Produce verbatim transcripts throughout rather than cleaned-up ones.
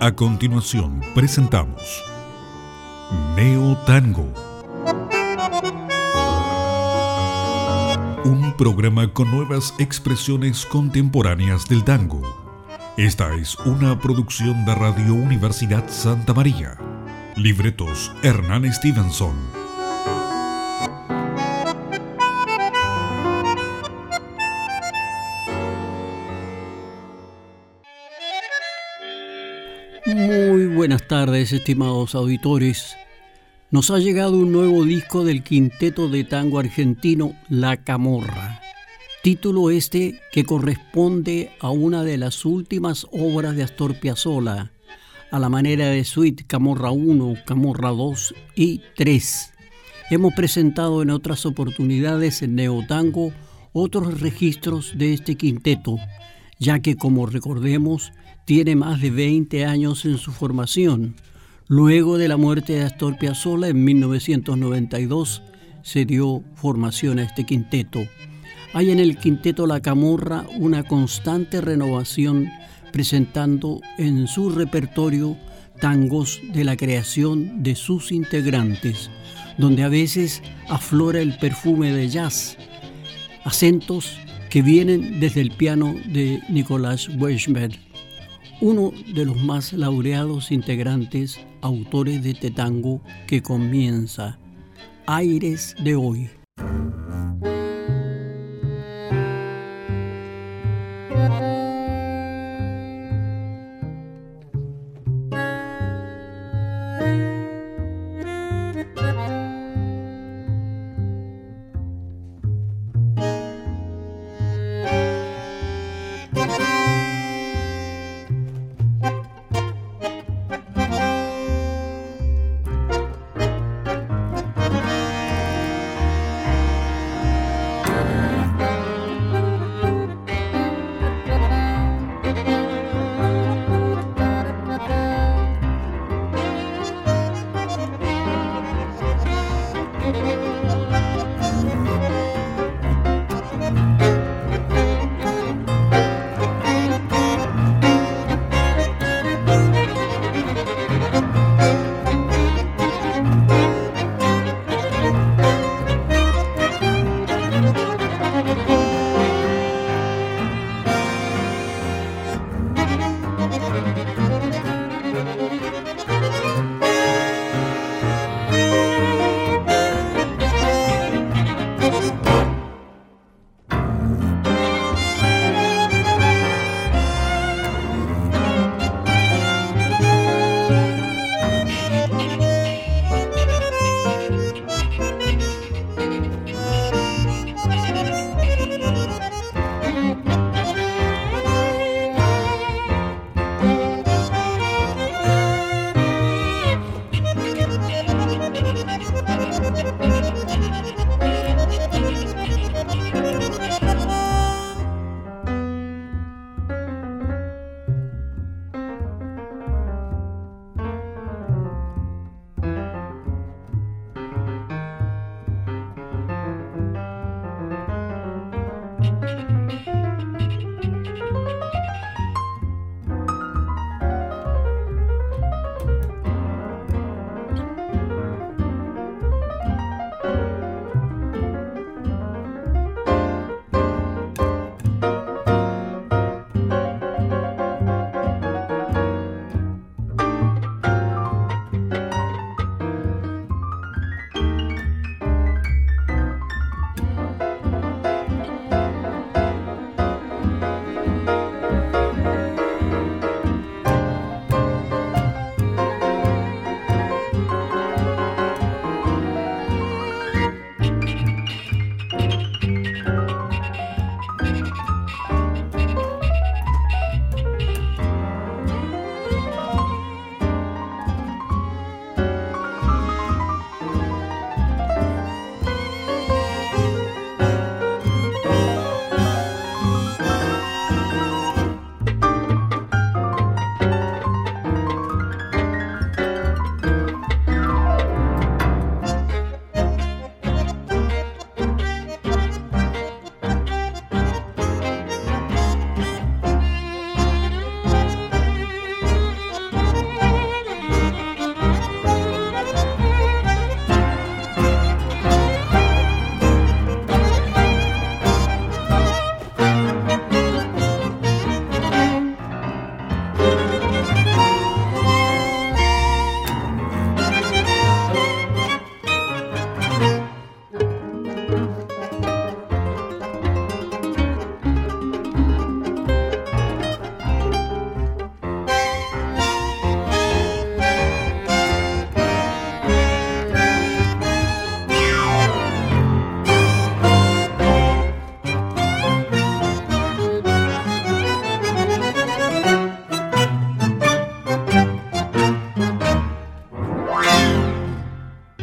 A continuación presentamos Neo Tango, un programa con nuevas expresiones contemporáneas del tango. Esta es una producción de Radio Universidad Santa María. Libretos Hernán Stevenson. Muy buenas tardes, estimados auditores. Nos ha llegado un nuevo disco del quinteto de tango argentino La Camorra. Título este que corresponde a una de las últimas obras de Astor Piazzolla, a la manera de suite Camorra uno, Camorra dos y tres. Hemos presentado en otras oportunidades en Neotango otros registros de este quinteto, ya que, como recordemos, tiene más de veinte años en su formación. Luego de la muerte de Astor Piazzolla en mil novecientos noventa y dos se dio formación a este quinteto. Hay en el quinteto La Camorra una constante renovación, presentando en su repertorio tangos de la creación de sus integrantes, donde a veces aflora el perfume de jazz, acentos que vienen desde el piano de Nicolás Weisberg, uno de los más laureados integrantes, autores de este tango que comienza Aires de Hoy.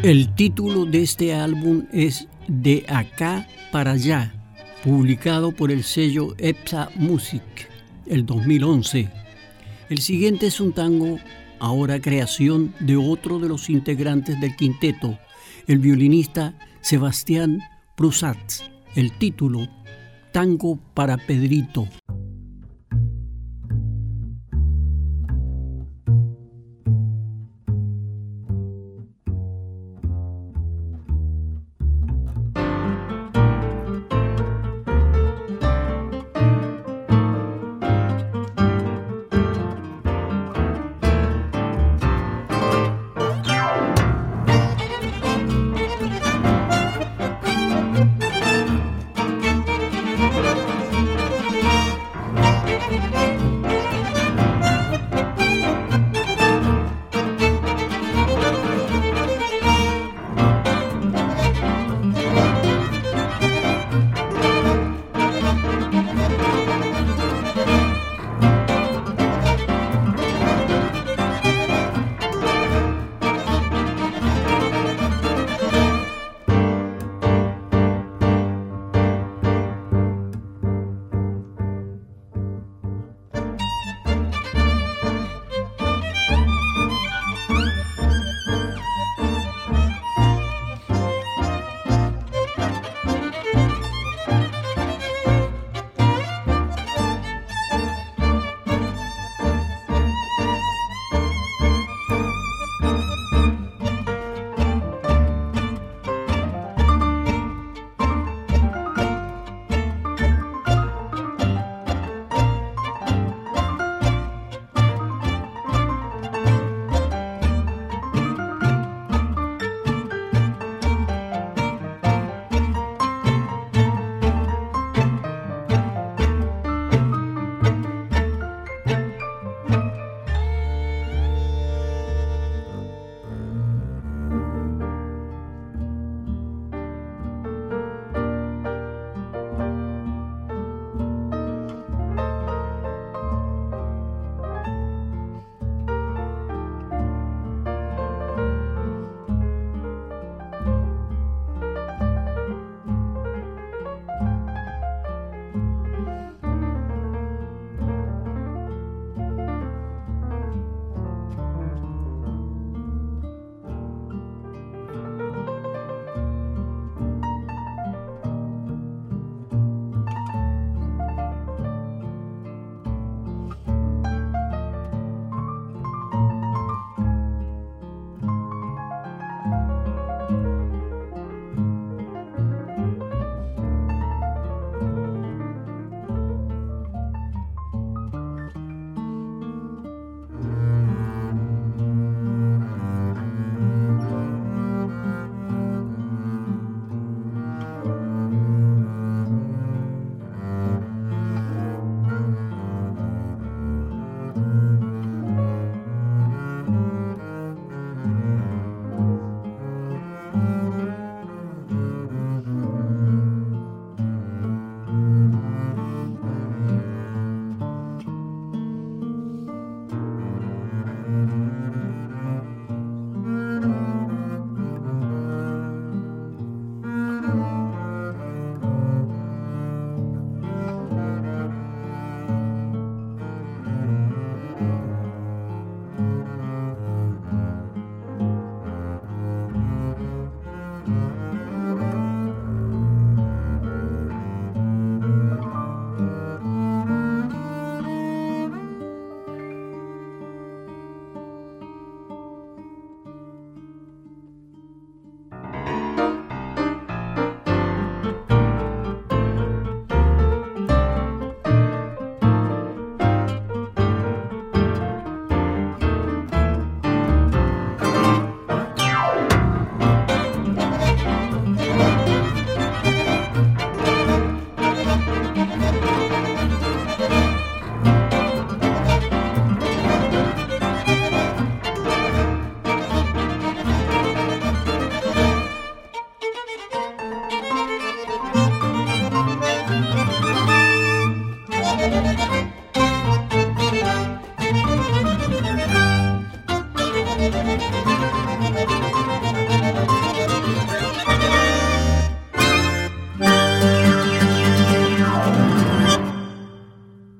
El título de este álbum es De Acá para Allá, publicado por el sello EPSA Music, el dos mil once. El siguiente es un tango, ahora creación de otro de los integrantes del quinteto, el violinista Sebastián Prusats. El título, Tango para Pedrito.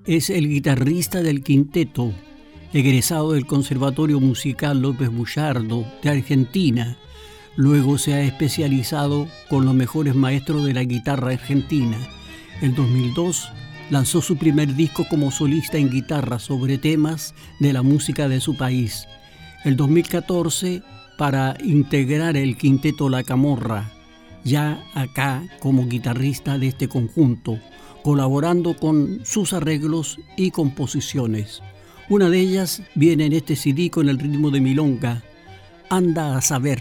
es el guitarrista del quinteto, egresado del Conservatorio Musical López Buchardo de Argentina. Luego se ha especializado con los mejores maestros de la guitarra argentina. En dos mil dos lanzó su primer disco como solista en guitarra sobre temas de la música de su país. El dos mil catorce, para integrar el quinteto La Camorra, ya acá como guitarrista de este conjunto, colaborando con sus arreglos y composiciones. Una de ellas viene en este C D con el ritmo de milonga, Anda a saber.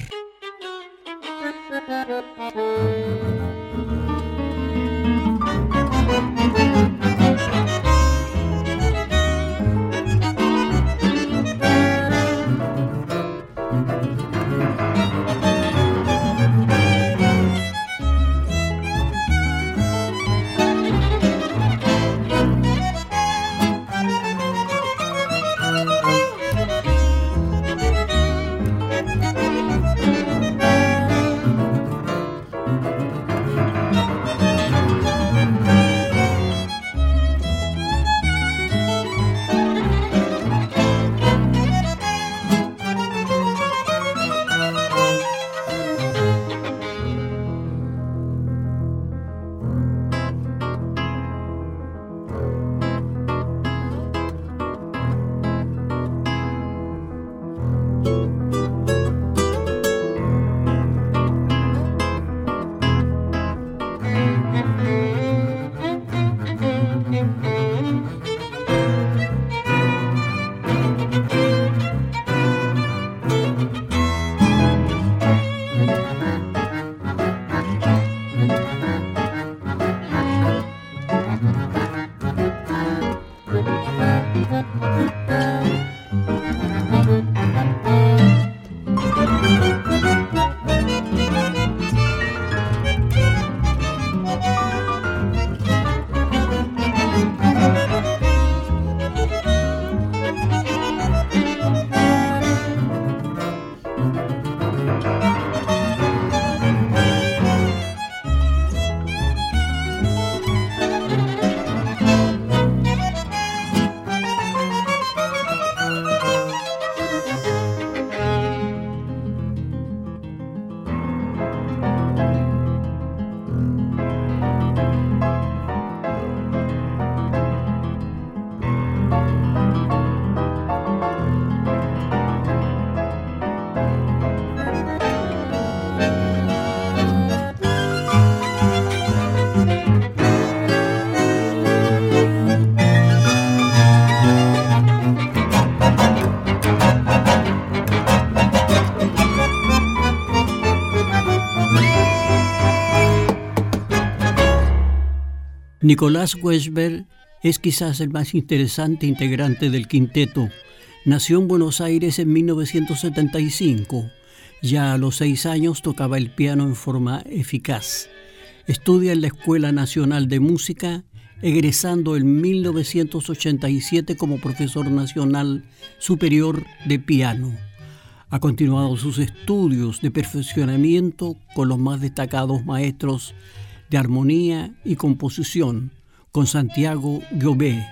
Nicolás Wechsberg es quizás el más interesante integrante del quinteto. Nació en Buenos Aires en mil novecientos setenta y cinco. Ya a los seis años tocaba el piano en forma eficaz. Estudia en la Escuela Nacional de Música, egresando en mil novecientos ochenta y siete como profesor nacional superior de piano. Ha continuado sus estudios de perfeccionamiento con los más destacados maestros de armonía y composición, con Santiago Giové,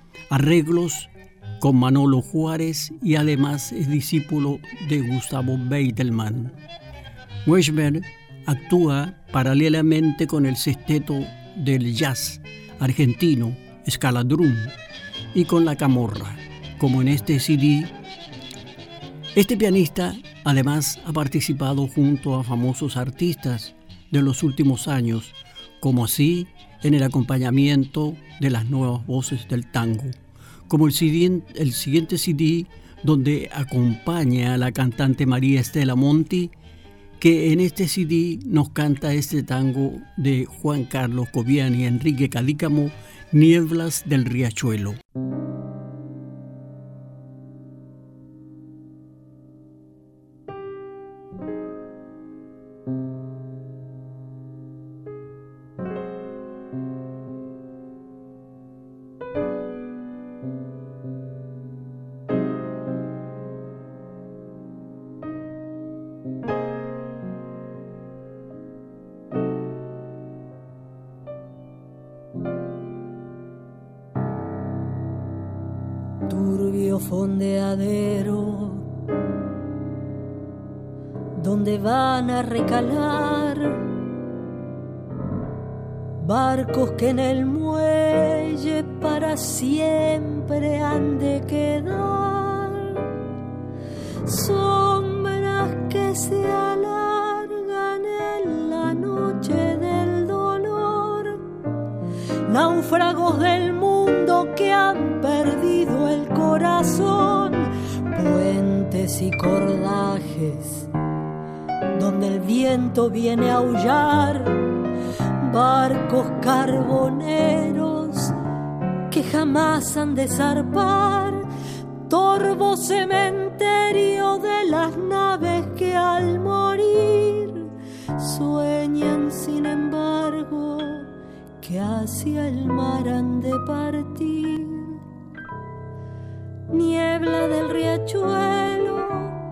arreglos con Manolo Juárez y además es discípulo de Gustavo Beitelman. Wechsberg actúa paralelamente con el sexteto del jazz argentino Scaladrum y con La Camorra, como en este C D. Este pianista además ha participado junto a famosos artistas de los últimos años, como así en el acompañamiento de las nuevas voces del tango, como el siguiente, el siguiente C D, donde acompaña a la cantante María Estela Monti, que en este C D nos canta este tango de Juan Carlos Cobian y Enrique Cadícamo, Nieblas del Riachuelo. barrio fondeadero, donde van a recalar barcos que en el muelle para siempre han de quedar, sombras que se alargan en la noche del dolor, náufragos del mundo que han perdido el corazón, puentes y cordajes donde el viento viene a aullar, barcos carboneros que jamás han de zarpar, torvo cementerio de las naves que al morir sueñan sin embargo que hacia el mar han de partir. Niebla del riachuelo,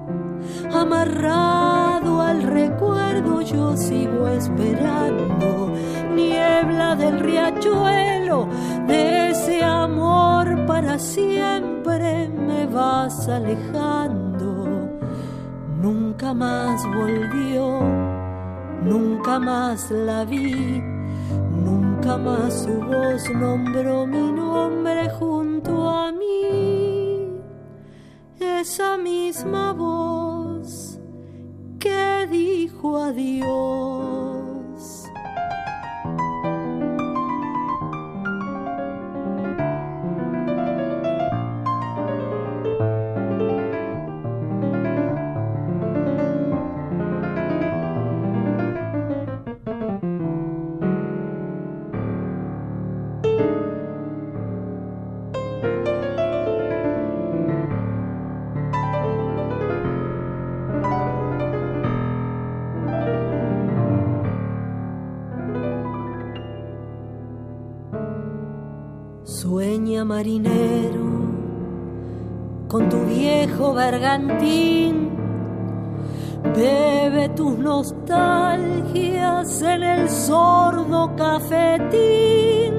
amarrado al recuerdo yo sigo esperando. Niebla del riachuelo, de ese amor para siempre me vas alejando. Nunca más volvió, nunca más la vi, nunca más su voz nombró mi nombre junto a mí. Esa misma voz que dijo adiós. Sueña marinero con tu viejo bergantín, bebe tus nostalgias en el sordo cafetín.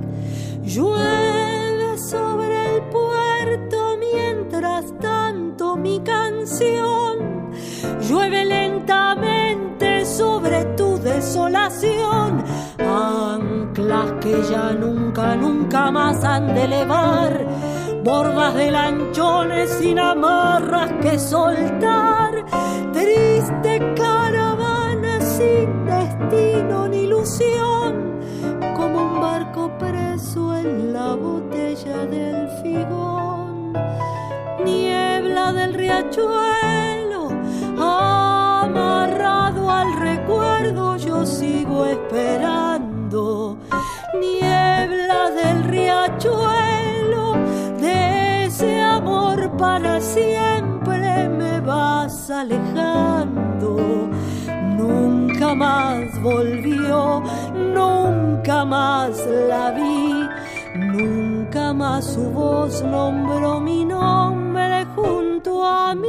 Llueve sobre el puerto mientras tanto mi canción llueve lentamente sobre tu desolación. Anclas que ya nunca, nunca más han de elevar, bordas de lanchones sin amarras que soltar, triste caravana sin destino ni ilusión, como un barco preso en la botella del figón. Niebla del riachuelo, amarrado al recuerdo yo sigo esperando. Niebla del riachuelo, de ese amor para siempre me vas alejando. Nunca más volvió, nunca más la vi, nunca más su voz nombró mi nombre junto a mí.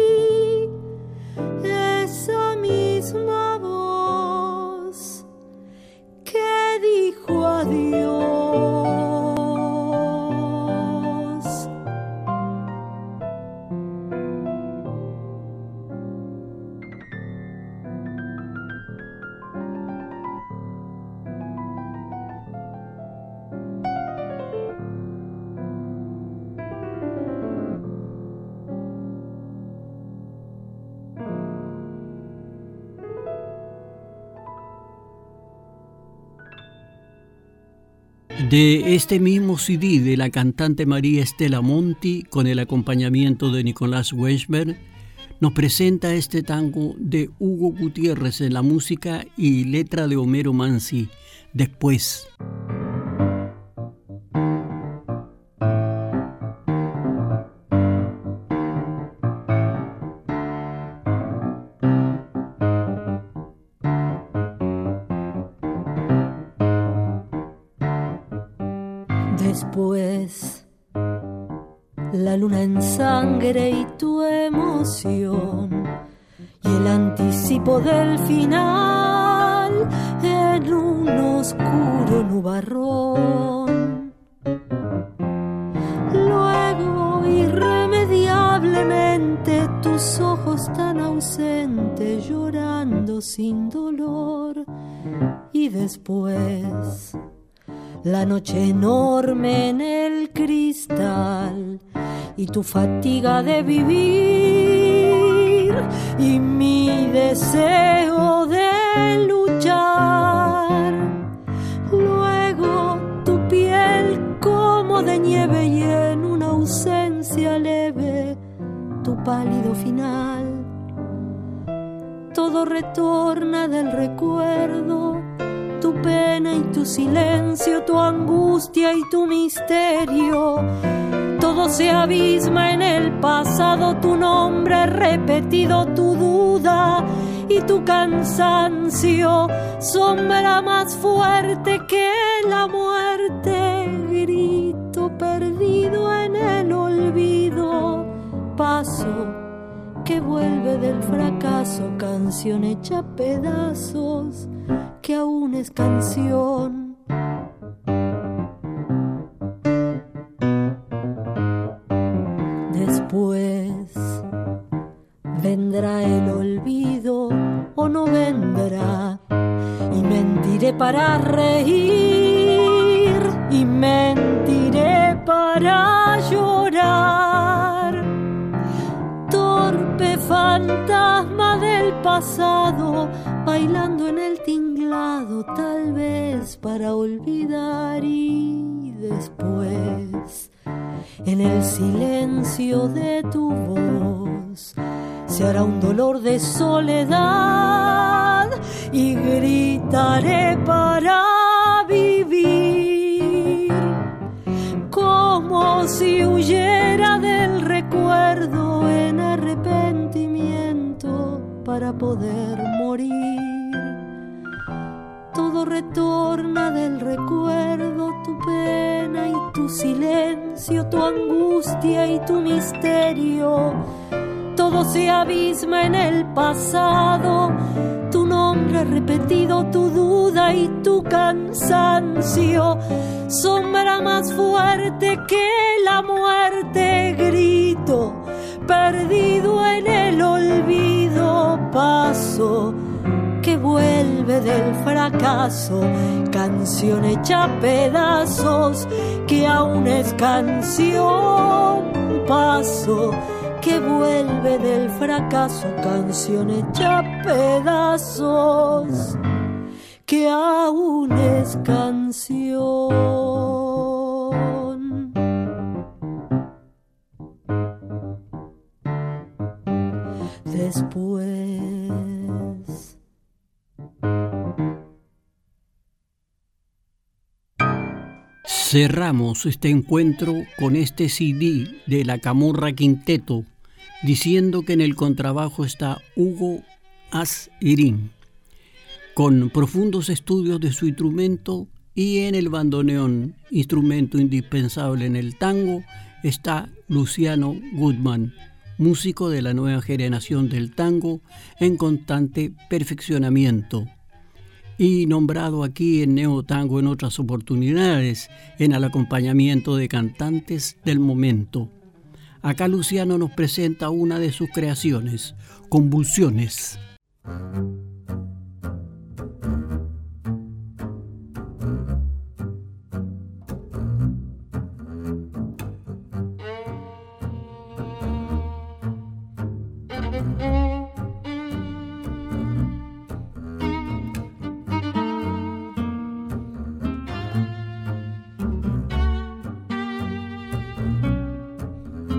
Esa misma voz que dijo adiós. De este mismo C D de la cantante María Estela Monti, con el acompañamiento de Nicolás Weisberg, nos presenta este tango de Hugo Gutiérrez en la música y letra de Homero Mansi, Después. Después, la luna en sangre y tu emoción, y el anticipo del final en un oscuro nubarrón. Luego irá muerte llorando sin dolor. Y después la noche enorme en el cristal y tu fatiga de vivir y mi deseo de luchar. Luego tu piel como de nieve y en una ausencia leve tu pálido final. Todo retorna del recuerdo, tu pena y tu silencio, tu angustia y tu misterio. Todo se abisma en el pasado, tu nombre repetido, tu duda y tu cansancio. Sombra más fuerte que la muerte, grito perdido en el olvido. Paso que vuelve del fracaso, canción hecha pedazos, que aún es canción. Después vendrá el olvido o no vendrá, y mentiré para reír y mentiré para llorar. Torpe fantasma del pasado, bailando en el tinglado, tal vez para olvidar. Y después, en el silencio de tu voz, se hará un dolor de soledad y gritaré para vivir, como si huyera del recuerdo en arrepentimiento para poder morir. Todo retorna del recuerdo, tu pena y tu silencio, tu angustia y tu misterio. Todo se abisma en el pasado, tu nombre repetido, tu duda y tu cansancio. Sombra más fuerte que la muerte, grito perdido en el olvido. Paso que vuelve del fracaso, canción hecha pedazos, que aún es canción. Paso que vuelve del fracaso, canción hecha pedazos, que aún es canción. Después cerramos este encuentro con este C D de La Camorra Quinteto, diciendo que en el contrabajo está Hugo Asírin, con profundos estudios de su instrumento, y en el bandoneón, instrumento indispensable en el tango, está Luciano Guzmán, músico de la nueva generación del tango en constante perfeccionamiento, y nombrado aquí en Neotango en otras oportunidades en el acompañamiento de cantantes del momento. Acá Luciano nos presenta una de sus creaciones, Convulsiones.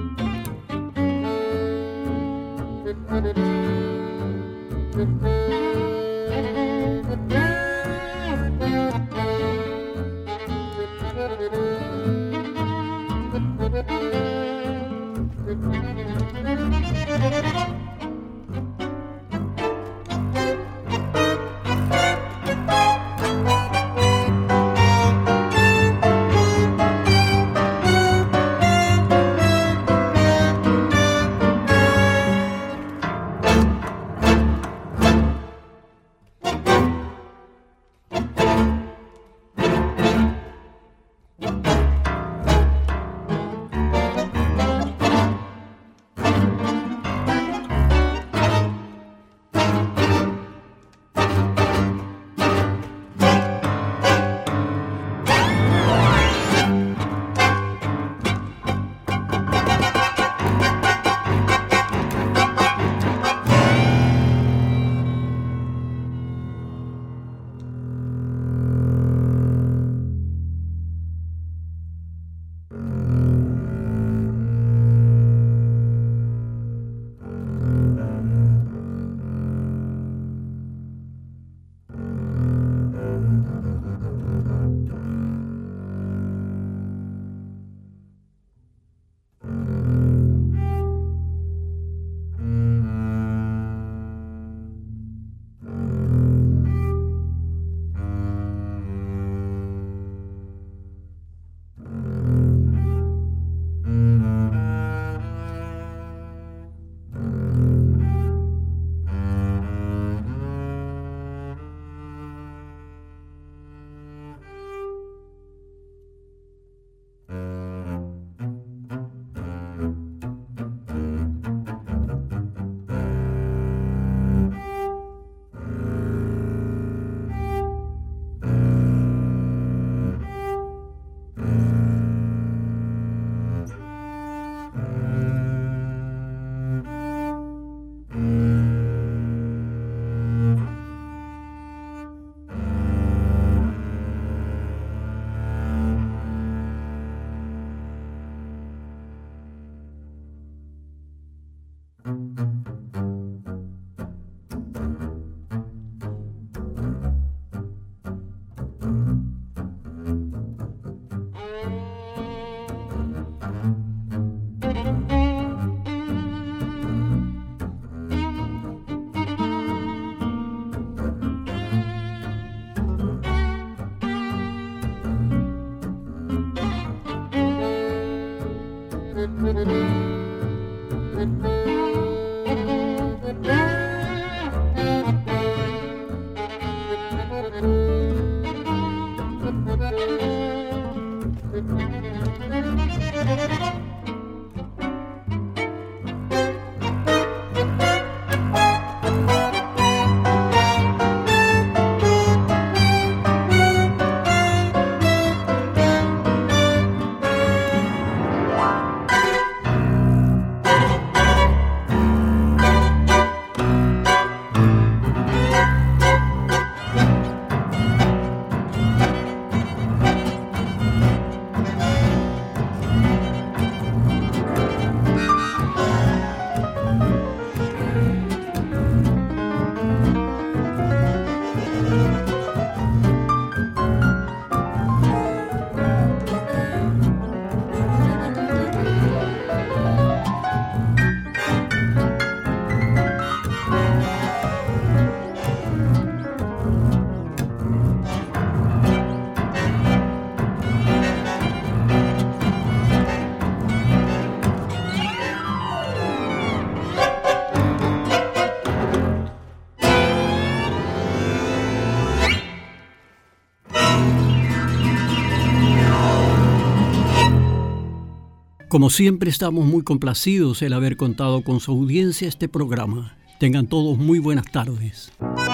Thank you. Como siempre, estamos muy complacidos el haber contado con su audiencia este programa. Tengan todos muy buenas tardes.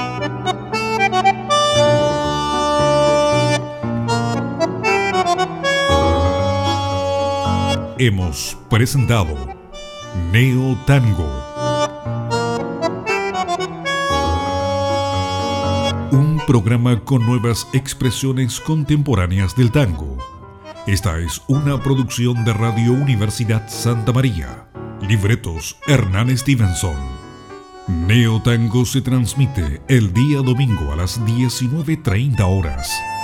Hemos presentado Neo Tango, un programa con nuevas expresiones contemporáneas del tango. Esta es una producción de Radio Universidad Santa María. Libretos Hernán Stevenson. Neo Tango se transmite el día domingo a las diecinueve treinta horas.